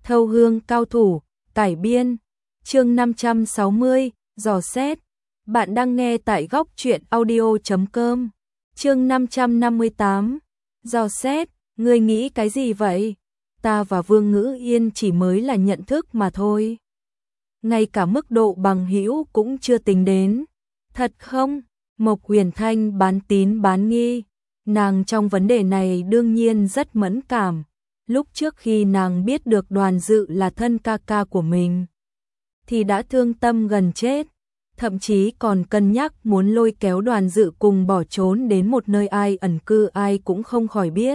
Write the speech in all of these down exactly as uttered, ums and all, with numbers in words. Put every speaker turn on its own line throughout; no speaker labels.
Thâu hương cao thủ, cải biên, chương năm trăm sáu mươi, dò xét. Bạn đang nghe tại góc truyện audio chấm com. Chương năm trăm năm mươi tám, dò xét, ngươi nghĩ cái gì vậy? Ta và Vương Ngữ Yên chỉ mới là nhận thức mà thôi. Ngay cả mức độ bằng hữu cũng chưa tính đến. Thật không? Mộc Huyền Thanh bán tín bán nghi. Nàng trong vấn đề này đương nhiên rất mẫn cảm. Lúc trước khi nàng biết được Đoàn Dự là thân ca ca của mình, thì đã thương tâm gần chết. Thậm chí còn cân nhắc muốn lôi kéo Đoàn Dự cùng bỏ trốn đến một nơi ai ẩn cư ai cũng không khỏi biết.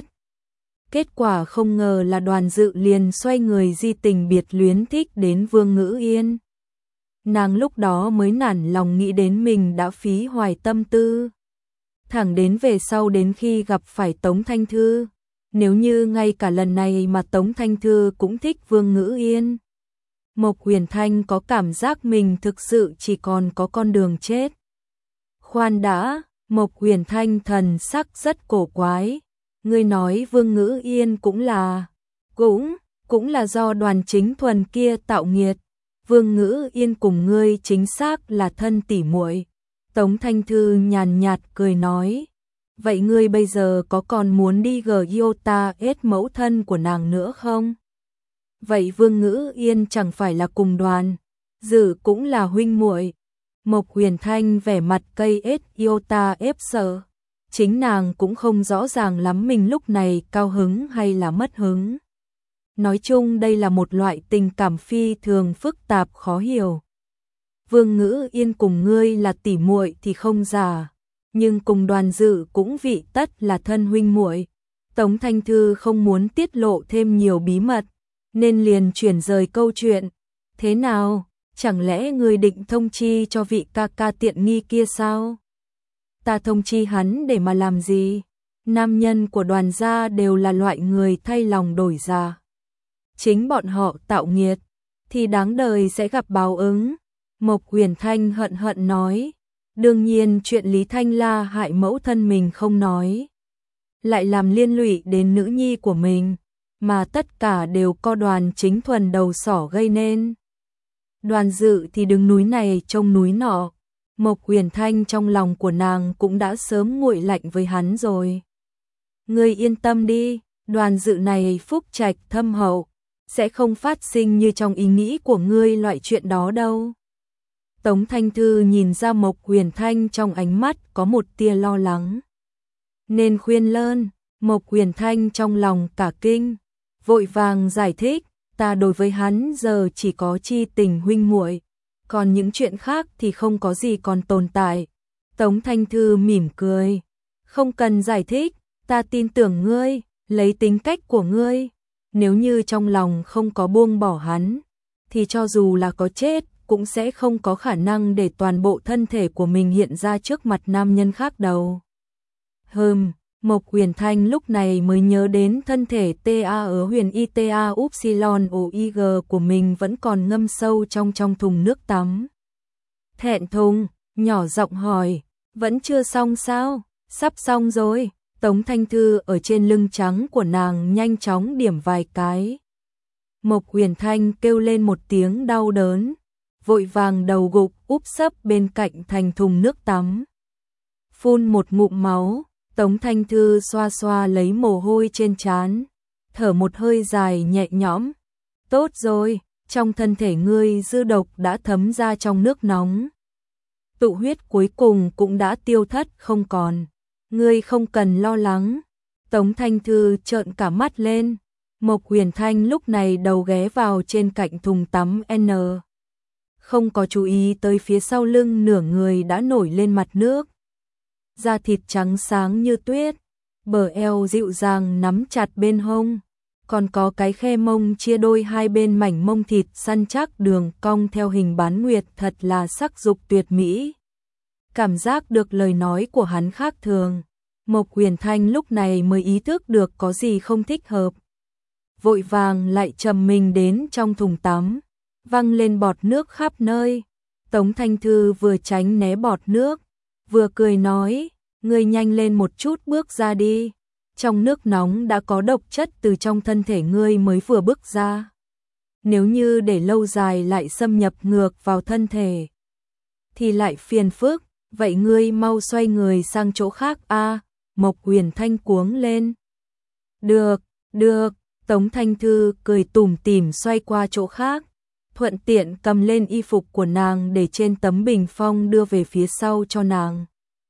Kết quả không ngờ là Đoàn Dự liền xoay người di tình biệt luyến thích đến Vương Ngữ Yên. Nàng lúc đó mới nản lòng nghĩ đến mình đã phí hoài tâm tư. Thẳng đến về sau đến khi gặp phải Tống Thanh Thư, nếu như ngay cả lần này mà Tống Thanh Thư cũng thích Vương Ngữ Yên, Mộc Huyền Thanh có cảm giác mình thực sự chỉ còn có con đường chết. Khoan đã, Mộc Huyền Thanh thần sắc rất cổ quái. Ngươi nói Vương Ngữ Yên cũng là, cũng, cũng là do Đoàn Chính Thuần kia tạo nghiệt. Vương Ngữ Yên cùng ngươi chính xác là thân tỉ muội. Tống Thanh Thư nhàn nhạt cười nói. Vậy ngươi bây giờ có còn muốn đi Giota ết mẫu thân của nàng nữa không? Vậy Vương Ngữ Yên chẳng phải là cùng Đoàn Dự cũng là huynh muội. Mộc Huyền Thanh vẻ mặt cây ết Giota ép sợ. Chính nàng cũng không rõ ràng lắm mình lúc này cao hứng hay là mất hứng. Nói chung đây là một loại tình cảm phi thường phức tạp khó hiểu. Vương Ngữ Yên cùng ngươi là tỉ muội thì không giả, nhưng cùng Đoàn Dự cũng vị tất là thân huynh muội. Tống Thanh Thư không muốn tiết lộ thêm nhiều bí mật, nên liền chuyển rời câu chuyện. Thế nào, chẳng lẽ ngươi định thông chi cho vị ca ca tiện nghi kia sao? Ta thông chi hắn để mà làm gì? Nam nhân của Đoàn gia đều là loại người thay lòng đổi dạ. Chính bọn họ tạo nghiệt, thì đáng đời sẽ gặp báo ứng. Mộc Huyền Thanh hận hận nói. Đương nhiên chuyện Lý Thanh La hại mẫu thân mình không nói, lại làm liên lụy đến nữ nhi của mình, mà tất cả đều co Đoàn Chính Thuần đầu sỏ gây nên. Đoàn Dự thì đứng núi này trông núi nọ. Mộc Huyền Thanh trong lòng của nàng cũng đã sớm nguội lạnh với hắn rồi. Ngươi yên tâm đi, Đoàn Dự này phúc trạch thâm hậu, sẽ không phát sinh như trong ý nghĩ của ngươi loại chuyện đó đâu. Tống Thanh Thư nhìn ra Mộc Huyền Thanh trong ánh mắt có một tia lo lắng. Nên khuyên lơn, Mộc Huyền Thanh trong lòng cả kinh, vội vàng giải thích, ta đối với hắn giờ chỉ có chi tình huynh muội, còn những chuyện khác thì không có gì còn tồn tại. Tống Thanh Thư mỉm cười, không cần giải thích, ta tin tưởng ngươi, lấy tính cách của ngươi, nếu như trong lòng không có buông bỏ hắn, thì cho dù là có chết, cũng sẽ không có khả năng để toàn bộ thân thể của mình hiện ra trước mặt nam nhân khác đâu. Hừm, Mộc Huyền Thanh lúc này mới nhớ đến thân thể ta ở huyền i ta upsilon o i g của mình vẫn còn ngâm sâu trong trong thùng nước tắm. Thẹn thùng, nhỏ giọng hỏi, vẫn chưa xong sao? Sắp xong rồi. Tống Thanh Thư ở trên lưng trắng của nàng nhanh chóng điểm vài cái. Mộc Huyền Thanh kêu lên một tiếng đau đớn, vội vàng đầu gục úp sấp bên cạnh thành thùng nước tắm. Phun một ngụm máu, Tống Thanh Thư xoa xoa lấy mồ hôi trên trán, thở một hơi dài nhẹ nhõm. Tốt rồi, trong thân thể ngươi dư độc đã thấm ra trong nước nóng. Tụ huyết cuối cùng cũng đã tiêu thất không còn. Ngươi không cần lo lắng. Tống Thanh Thư trợn cả mắt lên. Mộc Huyền Thanh lúc này đầu ghé vào trên cạnh thùng tắm N. Không có chú ý tới phía sau lưng nửa người đã nổi lên mặt nước. Da thịt trắng sáng như tuyết, bờ eo dịu dàng nắm chặt bên hông, còn có cái khe mông chia đôi hai bên mảnh mông thịt săn chắc đường cong theo hình bán nguyệt thật là sắc dục tuyệt mỹ. Cảm giác được lời nói của hắn khác thường, Mộc Huyền Thanh lúc này mới ý thức được có gì không thích hợp. Vội vàng lại trầm mình đến trong thùng tắm, văng lên bọt nước khắp nơi. Tống Thanh Thư vừa tránh né bọt nước, vừa cười nói, ngươi nhanh lên một chút bước ra đi. Trong nước nóng đã có độc chất từ trong thân thể ngươi mới vừa bước ra. nếu như để lâu dài lại xâm nhập ngược vào thân thể thì lại phiền phức, vậy ngươi mau xoay người sang chỗ khác a." Mộc Huyền Thanh cuống lên. "Được, được." Tống Thanh Thư cười tủm tỉm xoay qua chỗ khác, thuận tiện cầm lên y phục của nàng để trên tấm bình phong đưa về phía sau cho nàng.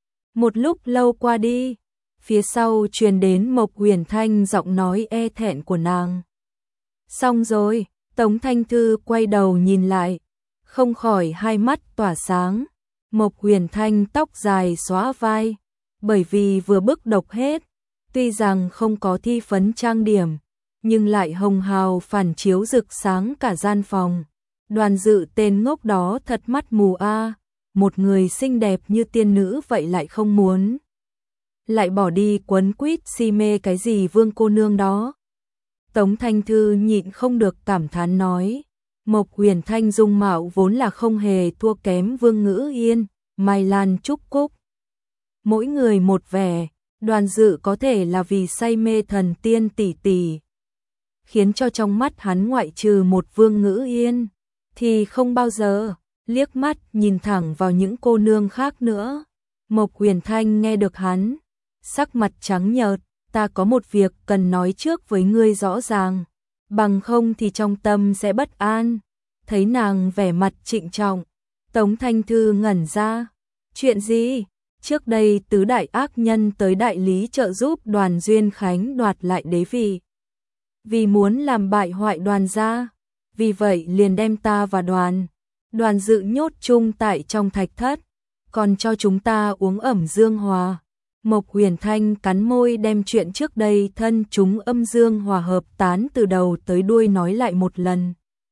Một lúc lâu qua đi, phía sau truyền đến Mộc Huyền Thanh giọng nói e thẹn của nàng. "Xong rồi." Tống Thanh Thư quay đầu nhìn lại, không khỏi hai mắt tỏa sáng. Mộc Huyền Thanh tóc dài xõa vai, bởi vì vừa bức độc hết, tuy rằng không có thi phấn trang điểm, nhưng lại hồng hào phản chiếu rực sáng cả gian phòng. Đoàn Dự tên ngốc đó thật mắt mù a, một người xinh đẹp như tiên nữ vậy lại không muốn, lại bỏ đi quấn quýt si mê cái gì Vương cô nương đó. Tống Thanh Thư nhịn không được cảm thán nói, Mộc Huyền Thanh dung mạo vốn là không hề thua kém Vương Ngữ Yên, Mai Lan Trúc Cúc. Mỗi người một vẻ, Đoàn Dự có thể là vì say mê thần tiên tỷ tỷ, khiến cho trong mắt hắn ngoại trừ một Vương Ngữ Yên, thì không bao giờ liếc mắt nhìn thẳng vào những cô nương khác nữa. Mộc Huyền Thanh nghe được hắn, sắc mặt trắng nhợt, "Ta có một việc cần nói trước với ngươi rõ ràng, bằng không thì trong tâm sẽ bất an." Thấy nàng vẻ mặt trịnh trọng, Tống Thanh Thư ngẩn ra. "Chuyện gì?" Trước đây tứ đại ác nhân tới đại lý trợ giúp Đoàn Duyên Khánh đoạt lại đế vị, vì muốn làm bại hoại Đoàn gia, vì vậy liền đem ta và Đoàn Đoàn Dự nhốt chung tại trong thạch thất, còn cho chúng ta uống ẩm dương hòa. Mộc Huyền Thanh cắn môi đem chuyện trước đây thân chúng âm dương hòa hợp tán từ đầu tới đuôi nói lại một lần.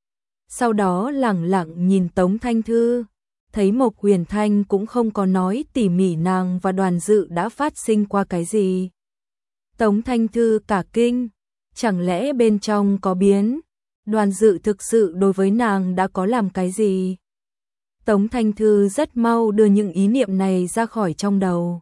Sau đó lẳng lặng nhìn Tống Thanh Thư, thấy Mộc Huyền Thanh cũng không có nói tỉ mỉ nàng và Đoàn Dự đã phát sinh qua cái gì. Tống Thanh Thư cả kinh, chẳng lẽ bên trong có biến, Đoàn Dự thực sự đối với nàng đã có làm cái gì? Tống Thanh Thư rất mau đưa những ý niệm này ra khỏi trong đầu,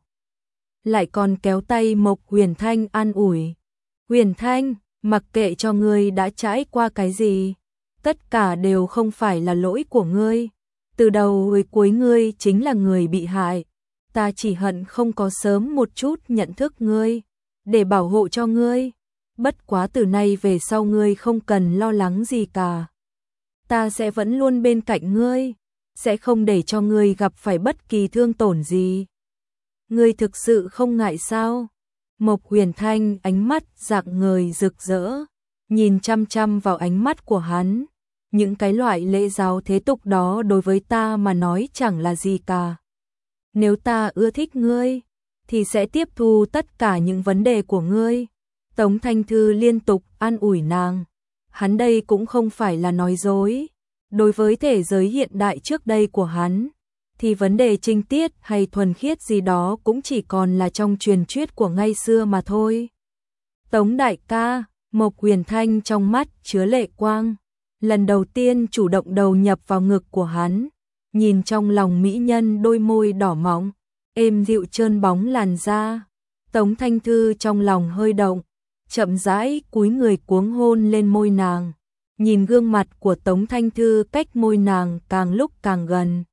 lại còn kéo tay Mộc Huyền Thanh an ủi. "Huyền Thanh, mặc kệ cho ngươi đã trải qua cái gì, tất cả đều không phải là lỗi của ngươi. Từ đầu tới cuối ngươi chính là người bị hại. Ta chỉ hận không có sớm một chút nhận thức ngươi, để bảo hộ cho ngươi. Bất quá từ nay về sau ngươi không cần lo lắng gì cả. Ta sẽ vẫn luôn bên cạnh ngươi, sẽ không để cho ngươi gặp phải bất kỳ thương tổn gì. Ngươi thực sự không ngại sao?" Mộc Huyền Thanh ánh mắt rạng ngời rực rỡ, nhìn chăm chăm vào ánh mắt của hắn. "Những cái loại lễ giáo thế tục đó đối với ta mà nói chẳng là gì cả. Nếu ta ưa thích ngươi, thì sẽ tiếp thu tất cả những vấn đề của ngươi." Tống Thanh Thư liên tục an ủi nàng. Hắn đây cũng không phải là nói dối. Đối với thể giới hiện đại trước đây của hắn, thì vấn đề trinh tiết hay thuần khiết gì đó cũng chỉ còn là trong truyền thuyết của ngày xưa mà thôi. "Tống đại ca." Mộc Huyền Thanh trong mắt chứa lệ quang, lần đầu tiên chủ động đầu nhập vào ngực của hắn, nhìn trong lòng mỹ nhân đôi môi đỏ mọng, êm dịu trơn bóng làn da. Tống Thanh Thư trong lòng hơi động, chậm rãi cúi người cuống hôn lên môi nàng. Nhìn gương mặt của Tống Thanh Thư cách môi nàng càng lúc càng gần,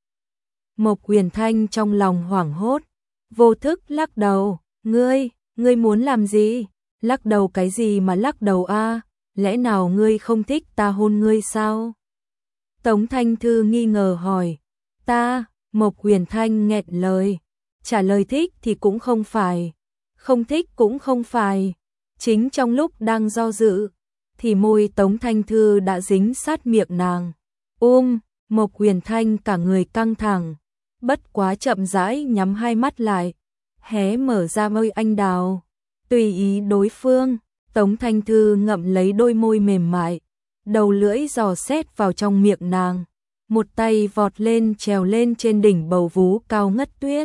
Mộc Huyền Thanh trong lòng hoảng hốt, vô thức lắc đầu. "Ngươi, ngươi muốn làm gì?" "Lắc đầu cái gì mà lắc đầu a? Lẽ nào ngươi không thích ta hôn ngươi sao?" Tống Thanh Thư nghi ngờ hỏi. "Ta?" Mộc Huyền Thanh nghẹn lời, trả lời thích thì cũng không phải, không thích cũng không phải. Chính trong lúc đang do dự, thì môi Tống Thanh Thư đã dính sát miệng nàng. Ôm, Mộc Huyền Thanh cả người căng thẳng, bất quá chậm rãi nhắm hai mắt lại, hé mở ra môi anh đào, tùy ý đối phương. Tống Thanh Thư ngậm lấy đôi môi mềm mại, đầu lưỡi dò xét vào trong miệng nàng, một tay vọt lên trèo lên trên đỉnh bầu vú cao ngất tuyết.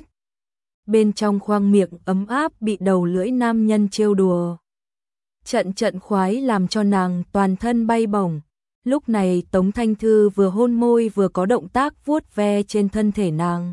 Bên trong khoang miệng ấm áp bị đầu lưỡi nam nhân trêu đùa, trận trận khoái làm cho nàng toàn thân bay bổng. Lúc này Tống Thanh Thư vừa hôn môi vừa có động tác vuốt ve trên thân thể nàng,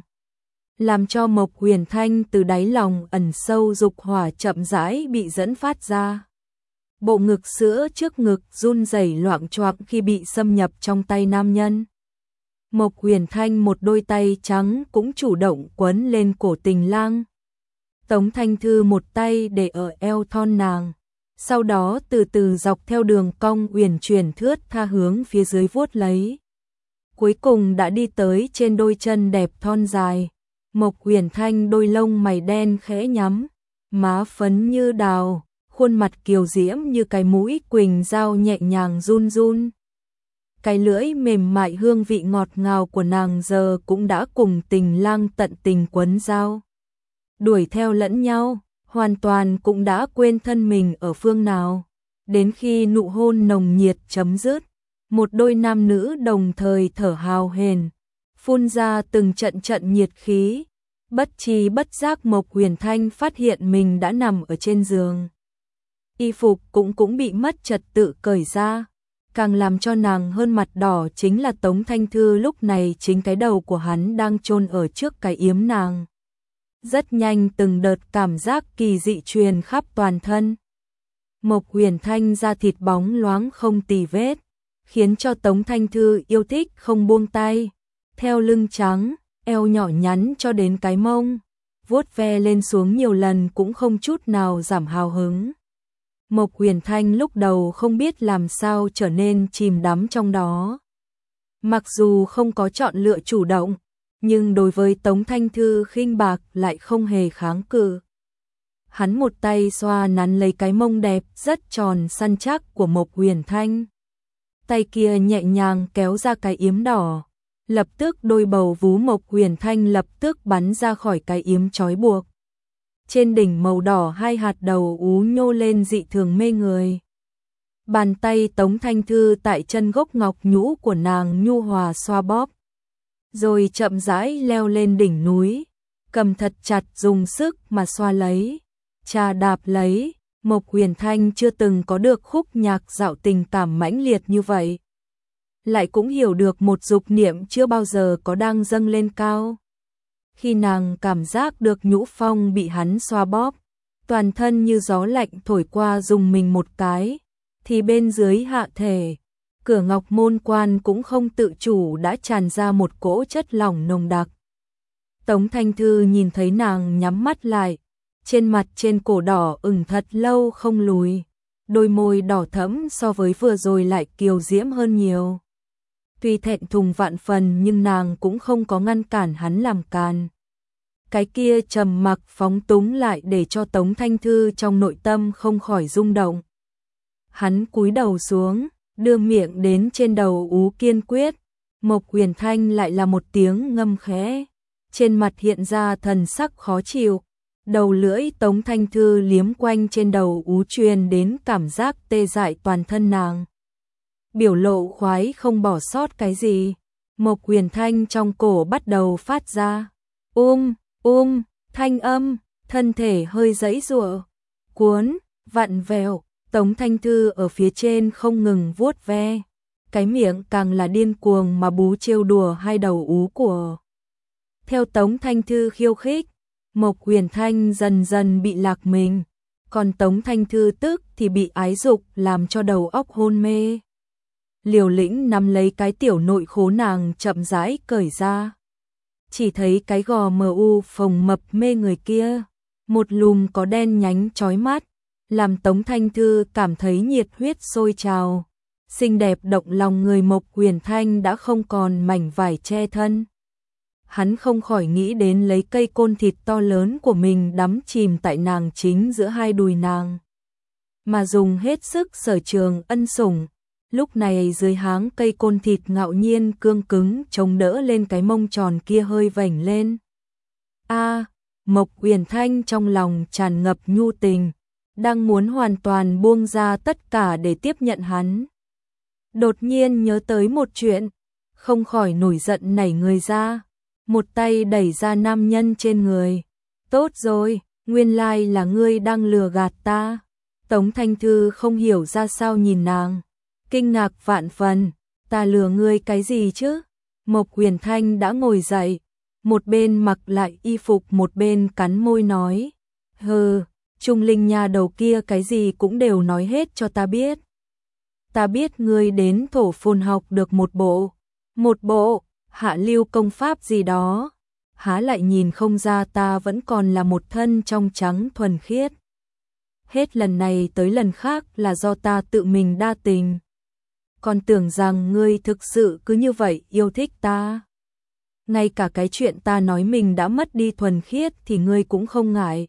làm cho Mộc Huyền Thanh từ đáy lòng ẩn sâu dục hỏa chậm rãi bị dẫn phát ra. bộ ngực sữa trước ngực run rẩy loạng choạng khi bị xâm nhập trong tay nam nhân. Mộc Huyền Thanh một đôi tay trắng cũng chủ động quấn lên cổ Tình Lang. Tống Thanh Thư một tay để ở eo thon nàng, sau đó từ từ dọc theo đường cong uyển chuyển thướt tha hướng phía dưới vuốt lấy. Cuối cùng đã đi tới trên đôi chân đẹp thon dài. Mộc Huyền Thanh đôi lông mày đen khẽ nhắm, má phấn như đào, khuôn mặt kiều diễm như cái mũi quỳnh dao nhẹ nhàng run run. Cái lưỡi mềm mại hương vị ngọt ngào của nàng giờ cũng đã cùng Tình Lang tận tình quấn dao. Đuổi theo lẫn nhau, hoàn toàn cũng đã quên thân mình ở phương nào. Đến khi nụ hôn nồng nhiệt chấm dứt, một đôi nam nữ đồng thời thở hào hển, phun ra từng trận trận nhiệt khí. Bất tri bất giác Mộc Huyền Thanh phát hiện mình đã nằm ở trên giường. Y phục cũng cũng bị mất trật tự cởi ra. Càng làm cho nàng hơn mặt đỏ chính là Tống Thanh Thư lúc này chính cái đầu của hắn đang chôn ở trước cái yếm nàng. Rất nhanh từng đợt cảm giác kỳ dị truyền khắp toàn thân. Mộc Huyền Thanh da thịt bóng loáng không tì vết, khiến cho Tống Thanh Thư yêu thích không buông tay. Theo lưng trắng, eo nhỏ nhắn cho đến cái mông, vuốt ve lên xuống nhiều lần cũng không chút nào giảm hào hứng. Mộc Huyền Thanh lúc đầu không biết làm sao trở nên chìm đắm trong đó. Mặc dù không có chọn lựa chủ động, nhưng đối với Tống Thanh Thư khinh bạc lại không hề kháng cự. Hắn một tay xoa nắn lấy cái mông đẹp rất tròn săn chắc của Mộc Huyền Thanh. Tay kia nhẹ nhàng kéo ra cái yếm đỏ. Lập tức đôi bầu vú Mộc Huyền Thanh lập tức bắn ra khỏi cái yếm trói buộc. Trên đỉnh màu đỏ hai hạt đầu ú nhô lên dị thường mê người. Bàn tay Tống Thanh Thư tại chân gốc ngọc nhũ của nàng nhu hòa xoa bóp. Rồi chậm rãi leo lên đỉnh núi, cầm thật chặt dùng sức mà xoa lấy, chà đạp lấy. Mộc Huyền Thanh chưa từng có được khúc nhạc dạo tình cảm mãnh liệt như vậy. Lại cũng hiểu được một dục niệm chưa bao giờ có đang dâng lên cao. Khi nàng cảm giác được nhũ phong bị hắn xoa bóp, toàn thân như gió lạnh thổi qua dùng mình một cái, thì bên dưới hạ thể, cửa ngọc môn quan cũng không tự chủ đã tràn ra một cỗ chất lỏng nồng đặc. Tống Thanh Thư nhìn thấy nàng nhắm mắt lại, trên mặt trên cổ đỏ ửng thật lâu không lùi, đôi môi đỏ thẫm so với vừa rồi lại kiều diễm hơn nhiều. Tuy thẹn thùng vạn phần nhưng nàng cũng không có ngăn cản hắn làm càn. Cái kia trầm mặc phóng túng lại để cho Tống Thanh Thư trong nội tâm không khỏi rung động. Hắn cúi đầu xuống, đưa miệng đến trên đầu ú kiên quyết. Mộc Huyền Thanh lại là một tiếng ngâm khẽ, trên mặt hiện ra thần sắc khó chịu. Đầu lưỡi Tống Thanh Thư liếm quanh trên đầu ú truyền đến cảm giác tê dại toàn thân nàng. Biểu lộ khoái không bỏ sót cái gì. Mộc Huyền Thanh trong cổ bắt đầu phát ra um, um, thanh âm, thân thể hơi giãy giụa, cuốn, vặn vẹo. Tống Thanh Thư ở phía trên không ngừng vuốt ve, cái miệng càng là điên cuồng mà bú trêu đùa hai đầu ú của. Theo Tống Thanh Thư khiêu khích, Mộc Huyền Thanh dần dần bị lạc mình, còn Tống Thanh Thư tức thì bị ái dục làm cho đầu óc hôn mê. Liều lĩnh nắm lấy cái tiểu nội khố nàng chậm rãi cởi ra. Chỉ thấy cái gò mờ u phồng mập mê người kia, một lùm có đen nhánh chói mắt, làm Tống Thanh Thư cảm thấy nhiệt huyết sôi trào. Xinh đẹp động lòng người Mộc Huyền Thanh đã không còn mảnh vải che thân. Hắn không khỏi nghĩ đến lấy cây côn thịt to lớn của mình đắm chìm tại nàng chính giữa hai đùi nàng, mà dùng hết sức sở trường ân sủng. Lúc này dưới háng cây côn thịt ngạo nhiên cương cứng chống đỡ lên cái mông tròn kia hơi vểnh lên. A, Mộc Huyền Thanh trong lòng tràn ngập nhu tình, đang muốn hoàn toàn buông ra tất cả để tiếp nhận hắn. Đột nhiên nhớ tới một chuyện, không khỏi nổi giận nảy người ra, một tay đẩy ra nam nhân trên người. Tốt rồi, nguyên lai là ngươi đang lừa gạt ta. Tống Thanh Thư không hiểu ra sao nhìn nàng, kinh ngạc vạn phần, ta lừa ngươi cái gì chứ? Mộc Huyền Thanh đã ngồi dậy, một bên mặc lại y phục một bên cắn môi nói, hừ, Trung Linh nha đầu kia cái gì cũng đều nói hết cho ta biết. Ta biết ngươi đến thổ phồn học được một bộ, một bộ, hạ lưu công pháp gì đó. Há lại nhìn không ra ta vẫn còn là một thân trong trắng thuần khiết. Hết lần này tới lần khác là do ta tự mình đa tình. Còn tưởng rằng ngươi thực sự cứ như vậy yêu thích ta. Ngay cả cái chuyện ta nói mình đã mất đi thuần khiết thì ngươi cũng không ngại.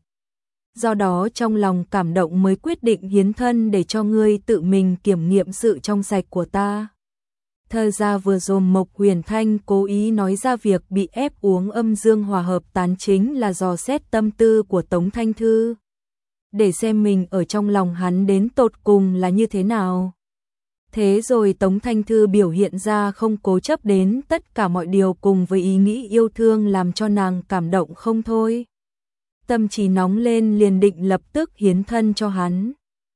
Do đó trong lòng cảm động mới quyết định hiến thân để cho ngươi tự mình kiểm nghiệm sự trong sạch của ta. Thời ra vừa rồi Mộc Huyền Thanh cố ý nói ra việc bị ép uống âm dương hòa hợp tán chính là dò xét tâm tư của Tống Thanh Thư. Để xem mình ở trong lòng hắn đến tột cùng là như thế nào. Thế rồi Tống Thanh Thư biểu hiện ra không cố chấp đến tất cả mọi điều cùng với ý nghĩ yêu thương làm cho nàng cảm động không thôi. Tâm trí nóng lên liền định lập tức hiến thân cho hắn.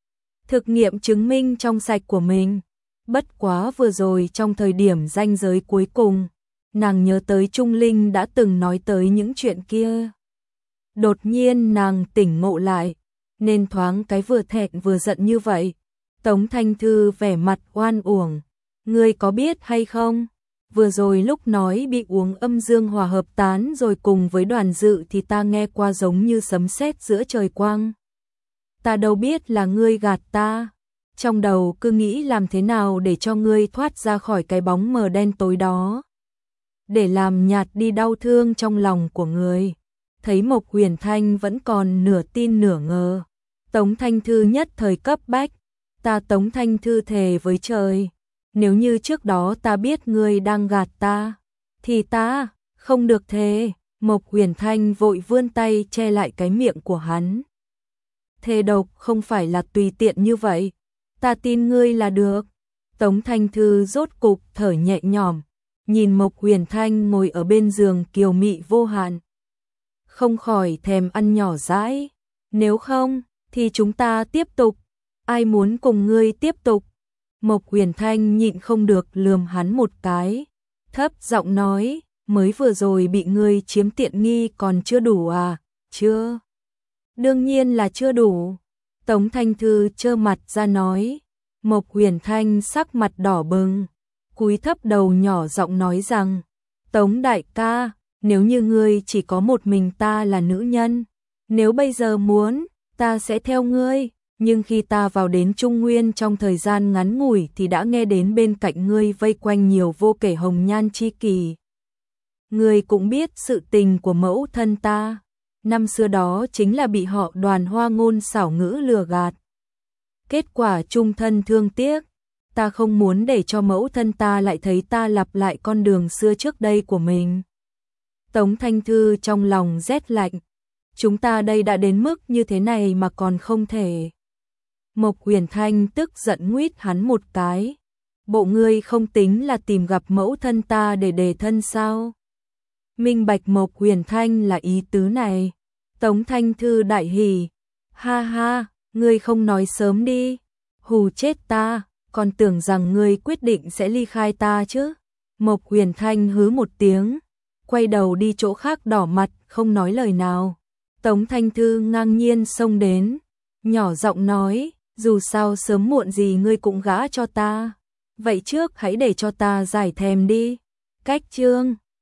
Thực nghiệm chứng minh trong sạch của mình. Bất quá vừa rồi trong thời điểm ranh giới cuối cùng, nàng nhớ tới Trung Linh đã từng nói tới những chuyện kia. Đột nhiên nàng tỉnh ngộ lại, nên thoáng cái vừa thẹn vừa giận như vậy. Tống Thanh Thư vẻ mặt oan uổng, ngươi có biết hay không? Vừa rồi lúc nói bị uống âm dương hòa hợp tán rồi cùng với Đoàn Dự thì ta nghe qua giống như sấm sét giữa trời quang. Ta đâu biết là ngươi gạt ta. Trong đầu cứ nghĩ làm thế nào để cho ngươi thoát ra khỏi cái bóng mờ đen tối đó. Để làm nhạt đi đau thương trong lòng của người. Thấy Mộc Huyền Thanh vẫn còn nửa tin nửa ngờ. Tống Thanh Thư nhất thời cấp bách. Ta Tống Thanh Thư thề với trời. Nếu như trước đó ta biết ngươi đang gạt ta. Thì ta không được thề. Mộc Huyền Thanh vội vươn tay che lại cái miệng của hắn. Thề độc không phải là tùy tiện như vậy. Ta tin ngươi là được. Tống Thanh Thư rốt cục thở nhẹ nhõm, nhìn Mộc Huyền Thanh ngồi ở bên giường kiều mị vô hạn. Không khỏi thèm ăn nhỏ dãi. Nếu không, thì chúng ta tiếp tục. Ai muốn cùng ngươi tiếp tục? Mộc Huyền Thanh nhịn không được lườm hắn một cái. Thấp giọng nói, mới vừa rồi bị ngươi chiếm tiện nghi còn chưa đủ à? Chưa. Đương nhiên là chưa đủ. Tống Thanh Thư trơ mặt ra nói. Mộc Huyền Thanh sắc mặt đỏ bừng, cúi thấp đầu nhỏ giọng nói rằng, Tống đại ca, nếu như ngươi chỉ có một mình ta là nữ nhân, nếu bây giờ muốn, ta sẽ theo ngươi, nhưng khi ta vào đến Trung Nguyên trong thời gian ngắn ngủi thì đã nghe đến bên cạnh ngươi vây quanh nhiều vô kể hồng nhan chi kỷ. Ngươi cũng biết sự tình của mẫu thân ta. Năm xưa đó chính là bị họ Đoàn Hoa ngôn xảo ngữ lừa gạt. Kết quả chung thân thương tiếc. Ta không muốn để cho mẫu thân ta lại thấy ta lặp lại con đường xưa trước đây của mình. Tống Thanh Thư trong lòng rét lạnh. Chúng ta đây đã đến mức như thế này mà còn không thể. Mộc Huyền Thanh tức giận nguýt hắn một cái. Bộ ngươi không tính là tìm gặp mẫu thân ta để đề thân sao? Minh bạch Mộc Huyền Thanh là ý tứ này. Tống Thanh Thư đại hỉ. Ha ha, ngươi không nói sớm đi. Hù chết ta, còn tưởng rằng ngươi quyết định sẽ ly khai ta chứ. Mộc Huyền Thanh hứ một tiếng, quay đầu đi chỗ khác đỏ mặt, không nói lời nào. Tống Thanh Thư ngang nhiên xông đến, nhỏ giọng nói, dù sao sớm muộn gì ngươi cũng gả cho ta. Vậy trước hãy để cho ta giải thèm đi. Cách chương